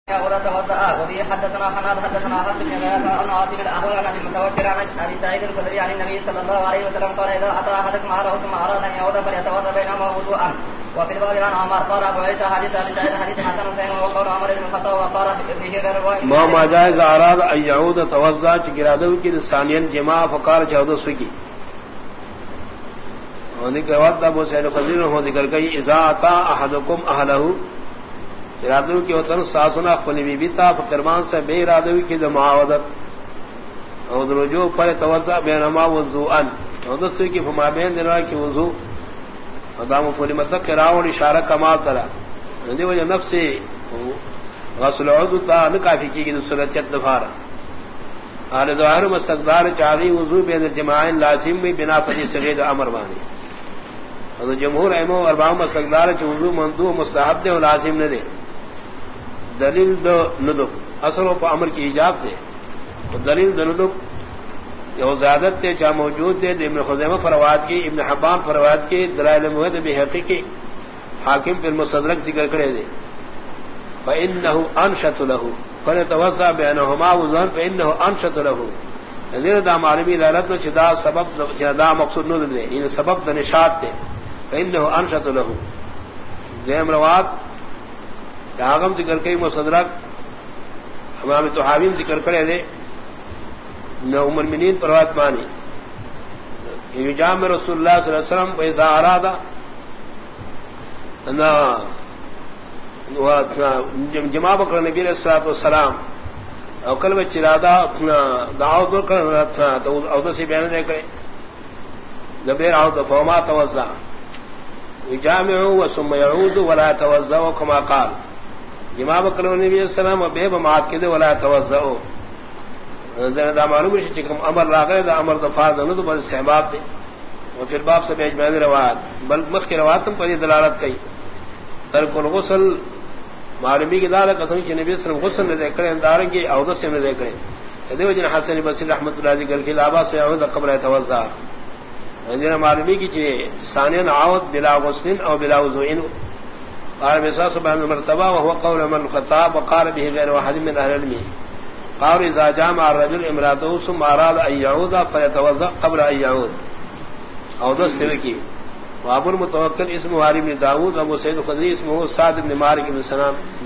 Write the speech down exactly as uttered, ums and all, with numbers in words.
وبه حدثنا حناد حدثنا حفص بن غياث عن عاصم الاحول عن ابي المتوكل عن ابي سعيد الخدري عن النبي صلى الله عليه وسلم قال اذا اتى احدكم عراه ثم اراد ان يعود فليتوضا بينهما وضوءا. وفي الباب عن عمر قال ابو عيسى حديث ابي سعيد حديث حسن فهم وقول عمر بن الخطاب وقال به غير واحد ما ما جائز اراد ان يعود توضا چگرادو کی ثانیا جماع فقار چودہ سکی ہونے کے بعد ابو سعید الخدری نے ذکر کی اذا اتى احدكم اهله ارادو کی وطن ساسنا خپل بی بی تا فرمان سے بے ارادو کی معاوضت اور رجوع پر توضع بینما وضوءا اور دوسری کی فما بین دینا کی وضو ادام پوری مطلب قراء اشارہ کمال ترا دی وجہ نفس غسل عضو تا کافی کی صورت دفار اور ظاہر مستقدار چاہی وضو بین الجماع لازم بھی بنا فضی صغیر امر مانی اور جمہور ائمہ اربع مستقدار چ وضو مندوب مستحب دے اور لازم نہ دے دلیل دو ندب اصل و امر کی ایجاب دے دلیل دو ندب یہ زیادت تے چا موجود دے ابن خزیمہ فرواد کی ابن حبان فرواد کی دلائل موحد بحقی کی حاکم پر مستدرک ذکر کرے دے فإنه انشط له فليتوضا بينهما وضوءا فإنه انشط له نظیر دا معلومی لالت میں چدا سبب چدا مقصود نہ دے ان سبب دا نشاط دے فإنه انشط له ذم روات داغم ذکر کئی مستدرک امام طحاوی ذکر کرے دے نہ ام المؤمنین پروات مانی یہ جامع رسول اللہ صلی اللہ علیہ وسلم اذا اراد نہ جماع بکر نبی علیہ الصلوۃ والسلام او کل میں چرادا دعوت کر تھا تو او سے بیان دے کرے نبی راو تو فما توضا جامع ثم يعود ولا توضا كما قال جماع بکر نبی علیہ السلام بے بمات کے دے ولا توضا دا معلوم ہے کہ امر لاغے دا امر دفاع نہ تو بس استحباب دے اور پھر باب سے اجماع روایت بل مخ کی روایت تم پر دلالت کی ترک الغسل معلومی کی دار قسم کہ نبی صلی اللہ علیہ وسلم غسل نہ دے کرے اندار کی عودت سے نہ دے کرے ادے وجہ حسن بصری رحمتہ اللہ علیہ ذکر کی لابا سے عود قبل توضا جن معلومی کی چے ثانیا عود بلا غسل او بلا وضوء قال بساس بان مرتبہ وهو قول من الخطاب وقال به غير واحد من اهل العلم قال اذا جامع الرجل امراته ثم اراد ان يعود فيتوضا قبل ان يعود او دستوی وابو المتوکل اسمه عاری بن داود ابو سعید الخدری اسمه سعد بن مالک بن سنان